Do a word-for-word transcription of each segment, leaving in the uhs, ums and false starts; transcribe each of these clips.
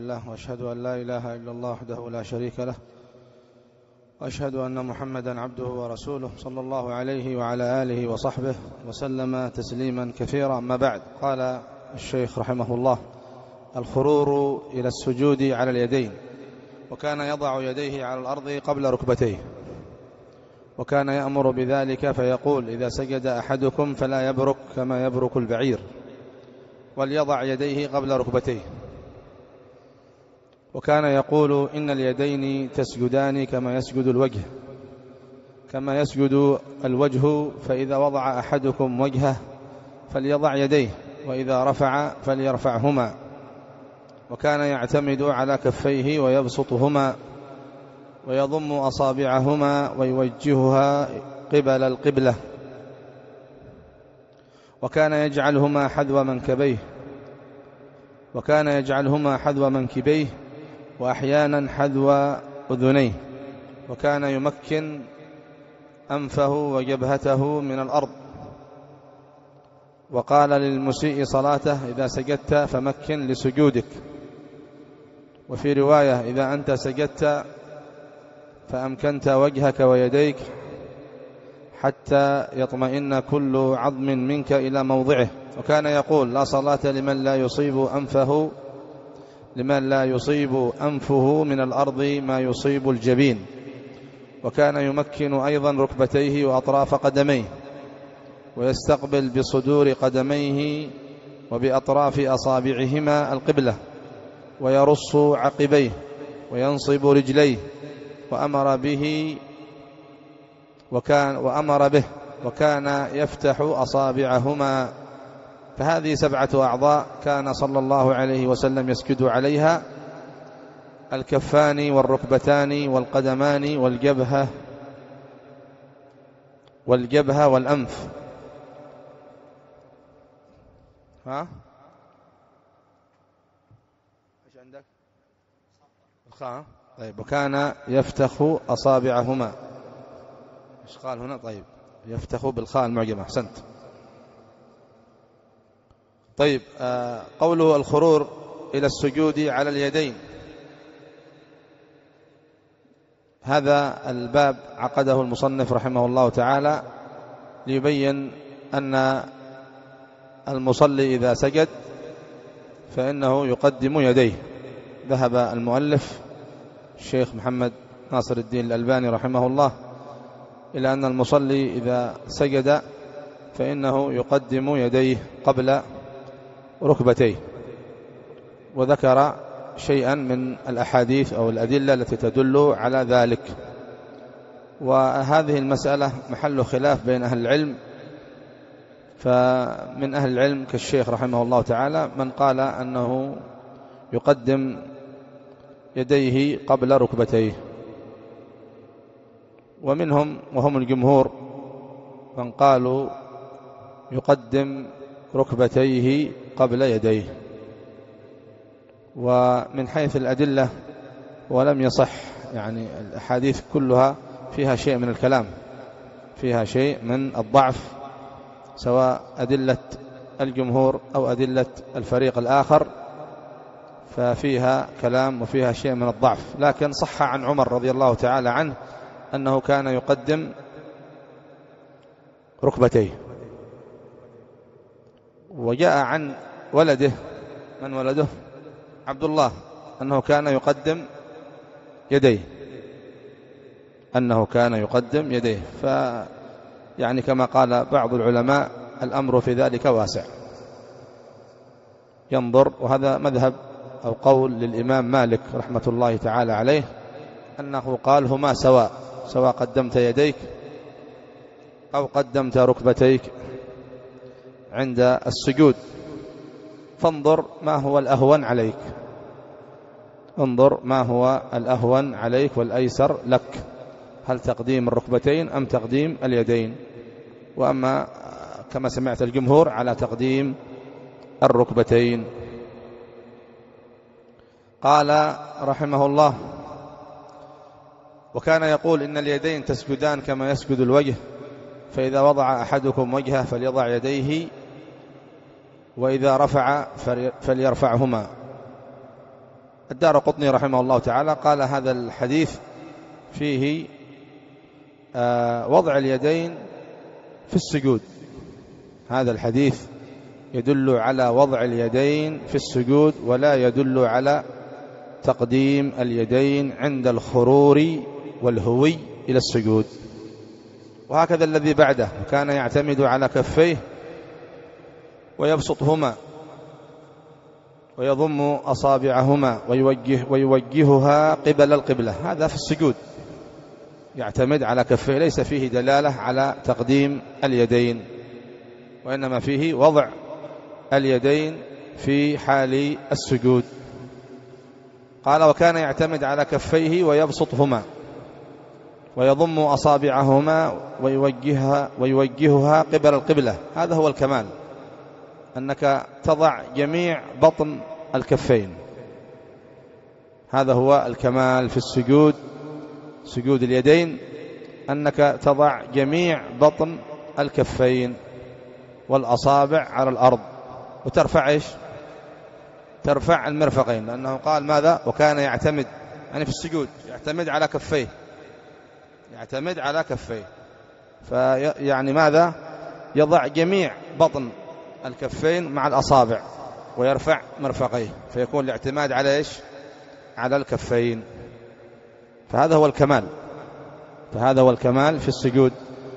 لله، وأشهد أن لا إله إلا الله وحده لا شريك له، وأشهد أن محمدا عبده ورسوله صلى الله عليه وعلى آله وصحبه وسلم تسليما كثيرا. أما بعد، قال الشيخ رحمه الله: الخرور إلى السجود على اليدين. وكان يضع يديه على الأرض قبل ركبتيه، وكان يأمر بذلك فيقول: إذا سجد أحدكم فلا يبرك كما يبرك البعير، وليضع يديه قبل ركبتيه. وكان يقول: إن اليدين تسجدان كما يسجد الوجه كما يسجد الوجه، فإذا وضع أحدكم وجهه فليضع يديه، وإذا رفع فليرفعهما. وكان يعتمد على كفيه ويبسطهما ويضم أصابعهما ويوجهها قبل القبلة، وكان يجعلهما حذو منكبيه وكان يجعلهما حذو منكبيه وأحيانا حذو أذنيه. وكان يمكن أنفه وجبهته من الأرض. وقال للمسيء صلاته: إذا سجدت فمكن لسجودك. وفي رواية: إذا أنت سجدت فأمكنت وجهك ويديك حتى يطمئن كل عظم منك إلى موضعه. وكان يقول: لا صلاة لمن لا يصيب أنفه لمن لا يصيب أنفه من الأرض ما يصيب الجبين. وكان يمكن أيضا ركبتيه وأطراف قدميه، ويستقبل بصدور قدميه وبأطراف أصابعهما القبلة، ويرص عقبيه وينصب رجليه، وأمر به وكان وأمر به وكان يفتح أصابعهما. فهذه سبعة أعضاء كان صلى الله عليه وسلم يسجد عليها: الكفان والركبتان والقدمان والجبهة والجبهة والأنف. ها؟ ايش عندك؟ الخاء. طيب. وكان يفتخ أصابعهما. ايش قال هنا؟ طيب، يفتخ بالخاء المعجمة. أحسنت. طيب. آه قوله: الخرور إلى السجود على اليدين. هذا الباب عقده المصنف رحمه الله تعالى ليبين أن المصلي إذا سجد فإنه يقدم يديه. ذهب المؤلف الشيخ محمد ناصر الدين الألباني رحمه الله إلى أن المصلي إذا سجد فإنه يقدم يديه قبل ركبتيه، وذكر شيئا من الأحاديث أو الأدلة التي تدل على ذلك. وهذه المسألة محل خلاف بين أهل العلم، فمن أهل العلم كالشيخ رحمه الله تعالى من قال أنه يقدم يديه قبل ركبتيه، ومنهم وهم الجمهور من قالوا يقدم ركبتيه قبل يديه. ومن حيث الأدلة ولم يصح، يعني الأحاديث كلها فيها شيء من الكلام، فيها شيء من الضعف، سواء أدلة الجمهور أو أدلة الفريق الآخر، ففيها كلام وفيها شيء من الضعف. لكن صح عن عمر رضي الله تعالى عنه أنه كان يقدم ركبتيه. وجاء عن ولده، من ولده؟ عبد الله، أنه كان يقدم يديه أنه كان يقدم يديه فيعني كما قال بعض العلماء: الأمر في ذلك واسع، ينظر. وهذا مذهب أو قول للإمام مالك رحمة الله تعالى عليه، أنه قال: هما سواء، سواء قدمت يديك أو قدمت ركبتيك عند السجود، فانظر ما هو الأهون عليك انظر ما هو الأهون عليك والأيسر لك، هل تقديم الركبتين أم تقديم اليدين. وأما كما سمعت الجمهور على تقديم الركبتين. قال رحمه الله: وكان يقول: إن اليدين تسجدان كما يسجد الوجه، فإذا وضع أحدكم وجهه فليضع الدارقطني رحمه الله تعالى قال هذا الحديث فيه وضع اليدين في السجود. هذا الحديث يدل على وضع اليدين في السجود ولا يدل على تقديم اليدين عند الخرور والهوي إلى السجود. وهكذا الذي بعده كان يعتمد على كفيه ويبسطهما ويضم أصابعهما ويوجه ويوجهها قبل القبلة. هذا في السجود يعتمد على كفيه، ليس فيه دلالة على تقديم اليدين، وإنما فيه وضع اليدين في حال السجود. قال وكان يعتمد على كفيه ويبسطهما ويضم أصابعهما ويوجهها, ويوجهها قبل القبلة. هذا هو الكمال، أنك تضع جميع بطن الكفين. هذا هو الكمال في السجود، سجود اليدين، أنك تضع جميع بطن الكفين والأصابع على الأرض وترفع إيش؟ ترفع المرفقين، لأنه قال ماذا؟ وكان يعتمد، يعني في السجود يعتمد على كفيه، يعتمد على كفيه، فيعني ماذا؟ يضع جميع بطن الكفين مع الأصابع ويرفع مرفقيه، فيكون الاعتماد على إيش؟ على الكفين. فهذا هو الكمال، فهذا هو الكمال في السجود.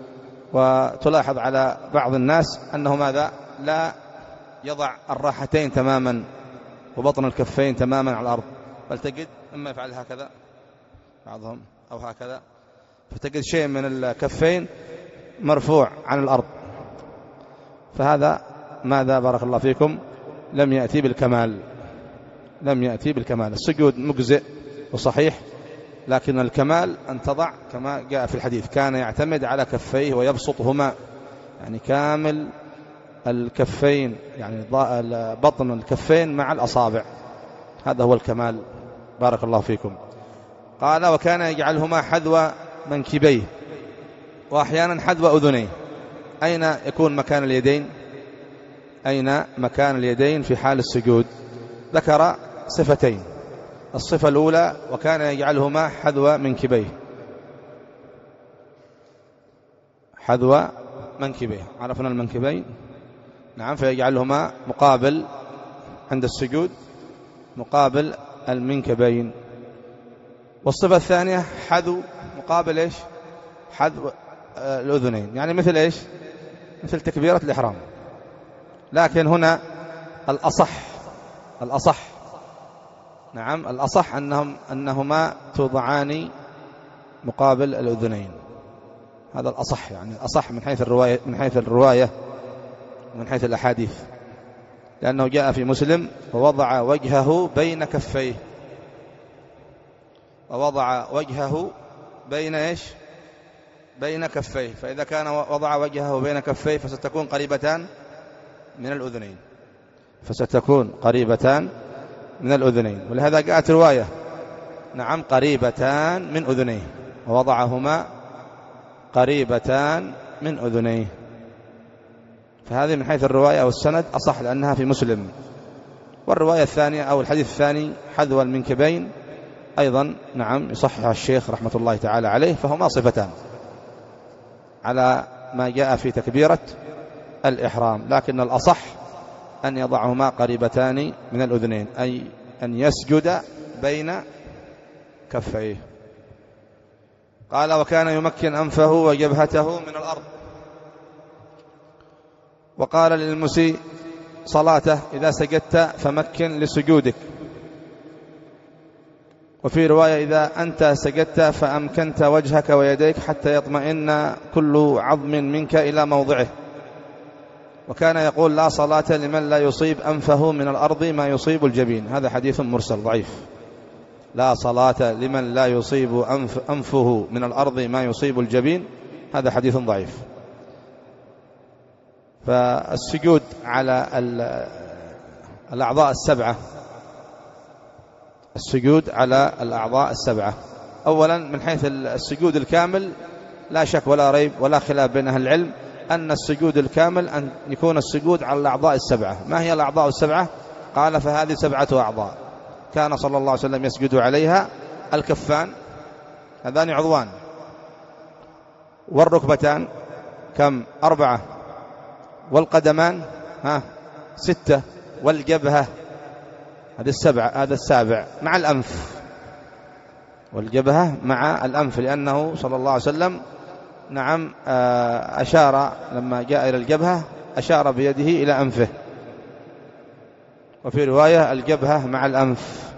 وتلاحظ على بعض الناس أنه ماذا؟ لا يضع الراحتين تماما وبطن الكفين تماما على الأرض، بل تجد إما يفعل هكذا بعضهم أو هكذا، فتجد شيء من الكفين مرفوع عن الأرض. فهذا ماذا بارك الله فيكم؟ لم يأتي بالكمال، لم يأتي بالكمال. السجود مجزئ وصحيح، لكن الكمال أن تضع كما جاء في الحديث كان يعتمد على كفيه ويبسطهما، يعني كامل الكفين، يعني بطن الكفين مع الأصابع، هذا هو الكمال بارك الله فيكم. قال وكان يجعلهما حذو منكبيه وأحيانا حذو أذنيه. أين يكون مكان اليدين؟ أين مكان اليدين في حال السجود؟ ذكر صفتين. الصفة الأولى وكان يجعلهما حذو منكبيه، حذو منكبيه، عرفنا المنكبين، نعم، فيجعلهما مقابل عند السجود مقابل المنكبين. والصفة الثانية حذو مقابل إيش؟ حذو الأذنين، يعني مثل إيش؟ مثل تكبيرة الإحرام، لكن هنا الأصح الأصح نعم الأصح أنهم أنهما توضعان مقابل الأذنين، هذا الأصح، يعني الأصح من حيث الرواية من حيث الرواية ومن حيث الأحاديث، لأنه جاء في مسلم ووضع وجهه بين كفيه، ووضع وجهه بين إيش؟ بين كفيه، فإذا كان وضع وجهه بين كفيه فستكون قريبتان من الأذنين، فستكون قريبتان من الأذنين، ولهذا جاءت رواية نعم قريبتان من أذنيه، ووضعهما قريبتان من أذنيه. فهذه من حيث الرواية والسند أصح لأنها في مسلم. والرواية الثانية أو الحديث الثاني حذو المنكبين أيضا نعم يصحح الشيخ رحمة الله تعالى عليه، فهما صفتان على ما جاء في تكبيرة الإحرام، لكن الأصح أن يضعهما قريبتان من الأذنين، أي أن يسجد بين كفيه. قال وكان يمكن أنفه وجبهته من الأرض. وقال للمسيء صلاته إذا سجدت فمكن لسجودك. وفي رواية إذا أنت سجدت فأمكنت وجهك ويديك حتى يطمئن كل عظم منك إلى موضعه. وكان يقول لا صلاة لمن لا يصيب أنفه من الأرض ما يصيب الجبين. هذا حديث مرسل ضعيف. لا صلاة لمن لا يصيب أنف أنفه من الأرض ما يصيب الجبين، هذا حديث ضعيف. فالسجود على الأعضاء السبعة، السجود على الأعضاء السبعة أولا من حيث السجود الكامل لا شك ولا ريب ولا خلاف بين أهل العلم أن السجود الكامل أن يكون السجود على الأعضاء السبعة. ما هي الأعضاء السبعة؟ قال فهذه سبعة أعضاء. كان صلى الله عليه وسلم يسجد عليها. الكفان هذان عضوان، والركبتان كم؟ أربعة، والقدمان ها ستة، والجبهة هذا السبع، هذا السابع مع الأنف، والجبهة مع الأنف، لأنه صلى الله عليه وسلم نعم أشار لما جاء إلى الجبهة أشار بيده إلى أنفه، وفي رواية الجبهة مع الأنف،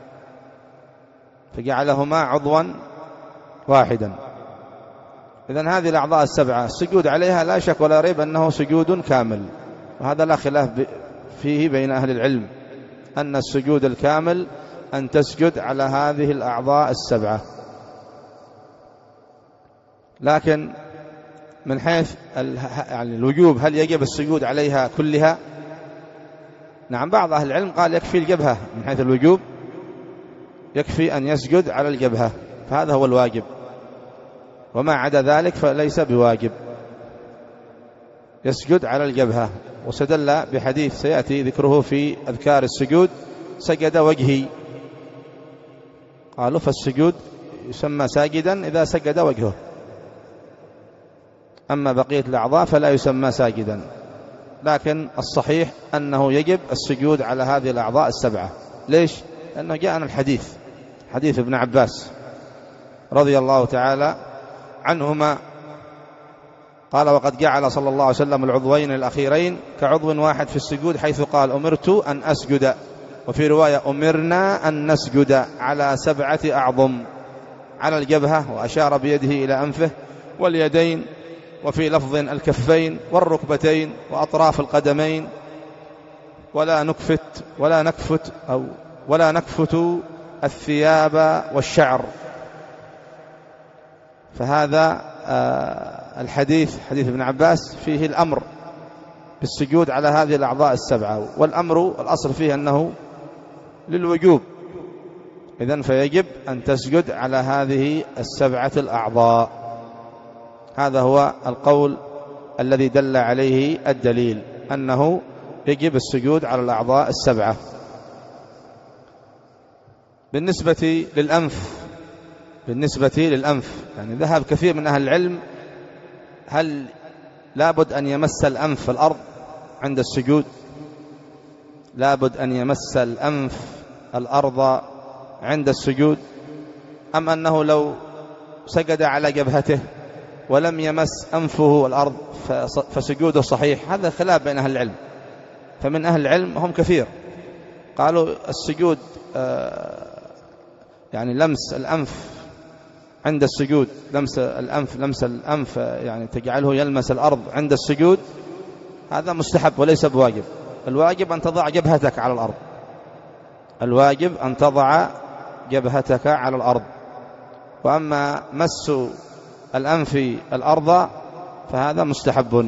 فجعلهما عضوا واحدا. إذن هذه الأعضاء السبعة السجود عليها لا شك ولا ريب أنه سجود كامل، وهذا لا خلاف فيه بين أهل العلم أن السجود الكامل أن تسجد على هذه الأعضاء السبعة. لكن من حيث يعني الوجوب هل يجب السجود عليها كلها؟ نعم، بعض أهل العلم قال يكفي الجبهة من حيث الوجوب، يكفي أن يسجد على الجبهة، فهذا هو الواجب، وما عدا ذلك فليس بواجب، يسجد على الجبهة. وستدل بحديث سيأتي ذكره في أذكار السجود: سجد وجهي، قالوا فالسجود يسمى ساجدا إذا سجد وجهه، أما بقية الأعضاء فلا يسمى ساجدا. لكن الصحيح أنه يجب السجود على هذه الأعضاء السبعة. ليش؟ لأنه جاءنا الحديث، حديث ابن عباس رضي الله تعالى عنهما قال: وقد جعل صلى الله عليه وسلم العضوين الأخيرين كعضو واحد في السجود، حيث قال: أمرت أن أسجد، وفي رواية: أمرنا أن نسجد على سبعة أعظم، على الجبهة، وأشار بيده إلى أنفه، واليدين، وفي لفظ الكفين، والركبتين، وأطراف القدمين، ولا نكفت ولا نكفت أو ولا نكفت الثياب والشعر. فهذا الحديث حديث ابن عباس فيه الأمر بالسجود على هذه الأعضاء السبعة، والأمر الأصل فيه أنه للوجوب، إذن فيجب أن تسجد على هذه السبعة الأعضاء. هذا هو القول الذي دل عليه الدليل، أنه يجب السجود على الأعضاء السبعة. بالنسبة للأنف بالنسبة للأنف يعني ذهب كثير من أهل العلم هل لابد أن يمس الأنف الأرض عند السجود؟ لابد أن يمس الأنف الأرض عند السجود، أم أنه لو سجد على جبهته ولم يمس أنفه الأرض فسجوده صحيح؟ هذا خلاف بين أهل العلم. فمن أهل العلم هم كثير قالوا السجود يعني لمس الأنف عند السجود، لمس الأنف لمس الأنف يعني تجعله يلمس الأرض عند السجود، هذا مستحب وليس بواجب. الواجب أن تضع جبهتك على الأرض، الواجب أن تضع جبهتك على الأرض. وأما مس الأنف الأرض فهذا مستحب.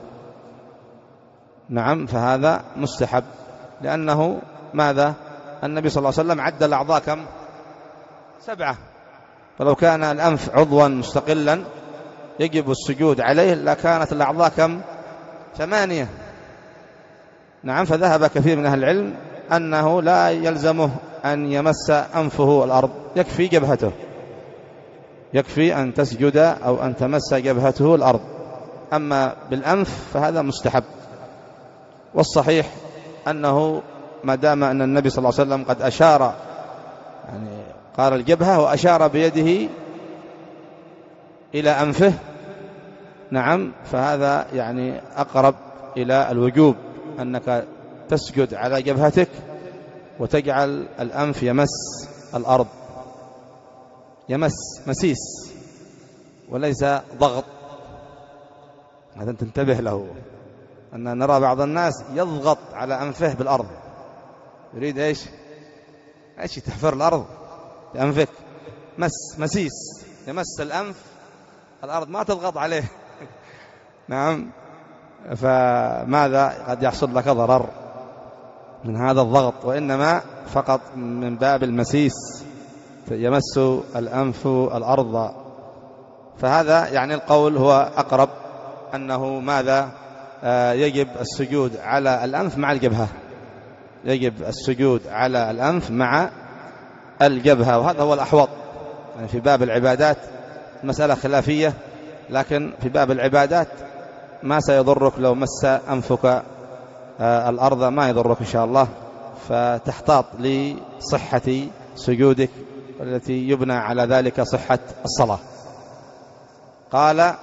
نعم، فهذا مستحب، لأنه ماذا؟ النبي صلى الله عليه وسلم عد الأعضاء كم؟ سبعة، فلو كان الأنف عضوا مستقلا يجب السجود عليه لكانت الأعضاء كم؟ ثمانية. نعم، فذهب كثير من أهل العلم أنه لا يلزمه أن يمس أنفه الأرض، يكفي جبهته، يكفي أن تسجد أو أن تمس جبهته الأرض. أما بالأنف فهذا مستحب، والصحيح أنه ما دام أن النبي صلى الله عليه وسلم قد أشار، يعني قال الجبهة وأشار بيده إلى أنفه، نعم، فهذا يعني أقرب إلى الوجوب، أنك تسجد على جبهتك وتجعل الأنف يمس الأرض، يمس مسيس وليس ضغط. هذا تنتبه له، أن نرى بعض الناس يضغط على أنفه بالأرض، يريد إيش؟ إيش تحفر الأرض بأنفك؟ مس مسيس، يمس الأنف الأرض، ما تضغط عليه. نعم، فماذا؟ قد يحصل لك ضرر من هذا الضغط، وإنما فقط من باب المسيس، يمس الأنف الأرض. فهذا يعني القول هو أقرب، أنه ماذا؟ آه يجب السجود على الأنف مع الجبهة، يجب السجود على الأنف مع الجبهة، وهذا هو الأحوط. يعني في باب العبادات مسألة خلافية، لكن في باب العبادات ما سيضرك لو مس أنفك الأرض، ما يضرك إن شاء الله، فتحتاط لصحة سجودك التي يبنى على ذلك صحة الصلاة. قال: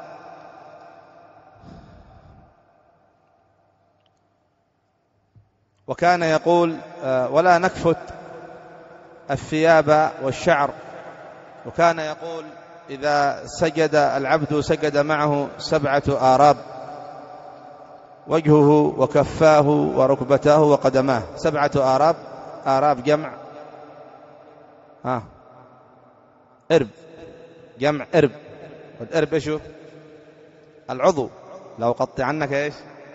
وكان يقول: ولا نكفت الثياب والشعر. وكان يقول: إذا سجد العبد سجد معه سبعة آراب: وجهه وكفاه وركبتاه وقدماه. سبعة آراب، آراب جمع ها إرب، جمع إرب. والإرب إيش هو؟ العضو. لو قطع عنك إيش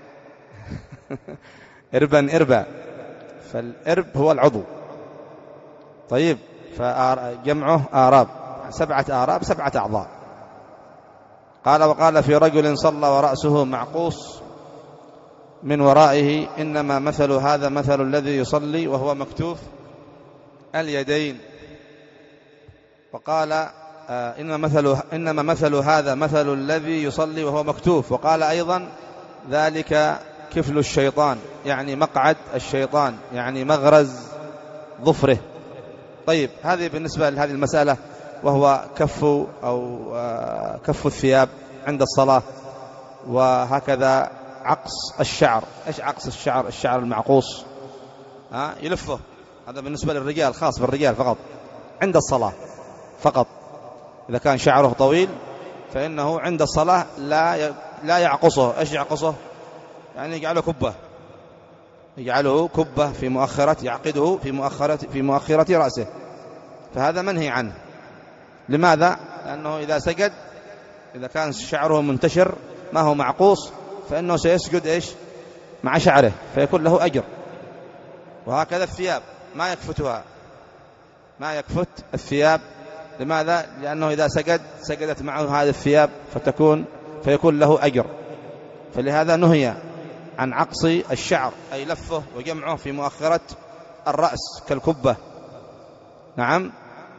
إربا إربا، فالإرب هو العضو. طيب، فجمعه آراب، سبعة آراب، سبعة أعضاء. قال: وقال في رجل صلى ورأسه معقوس من ورائه: إنما مثل هذا مثل الذي يصلي وهو مكتوف اليدين. وقال: آه إنما مثل إنما مثل هذا مثل الذي يصلي وهو مكتوف. وقال أيضا: ذلك كفل الشيطان، يعني مقعد الشيطان، يعني مغرز ظفره. طيب، هذه بالنسبة لهذه المسألة، وهو كف أو آه كف الثياب عند الصلاة. وهكذا عقص الشعر. إيش عقص الشعر؟ الشعر المعقوص ها يلفه، هذا بالنسبة للرجال، خاص بالرجال فقط عند الصلاة فقط. إذا كان شعره طويل فإنه عند الصلاة لا لا يعقصه. إيش يعقصه؟ يعني يجعله كبة، يجعله كبة في مؤخرة، يعقده في مؤخرة في مؤخرة رأسه، فهذا منهي عنه. لماذا؟ لأنه إذا سجد، إذا كان شعره منتشر ما هو معقوص، فإنه سيسجد إيش مع شعره، فيكون له أجر. وهكذا الثياب ما يكفتها، ما يكفت الثياب. لماذا؟ لأنه إذا سجد سجدت معه هذه الثياب، فتكون فيكون له أجر. فلهذا نهي عن عقص الشعر، أي لفه وجمعه في مؤخرة الرأس كالكبة. نعم.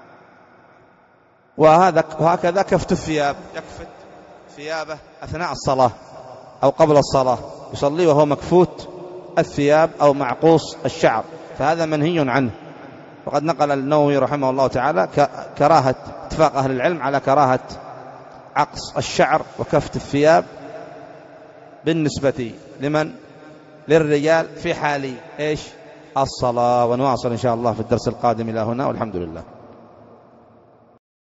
وهذا وهكذا كفت الثياب، يكفت ثيابه أثناء الصلاة أو قبل الصلاة، يصلي وهو مكفوت الثياب أو معقوص الشعر، فهذا منهي عنه. وقد نقل النووي رحمه الله تعالى كراهة، اتفاق أهل العلم على كراهة عقص الشعر وكفت الثياب بالنسبة لمن؟ للرجال في حال إيش؟ الصلاة. ونواصل إن شاء الله في الدرس القادم. إلى هنا والحمد لله.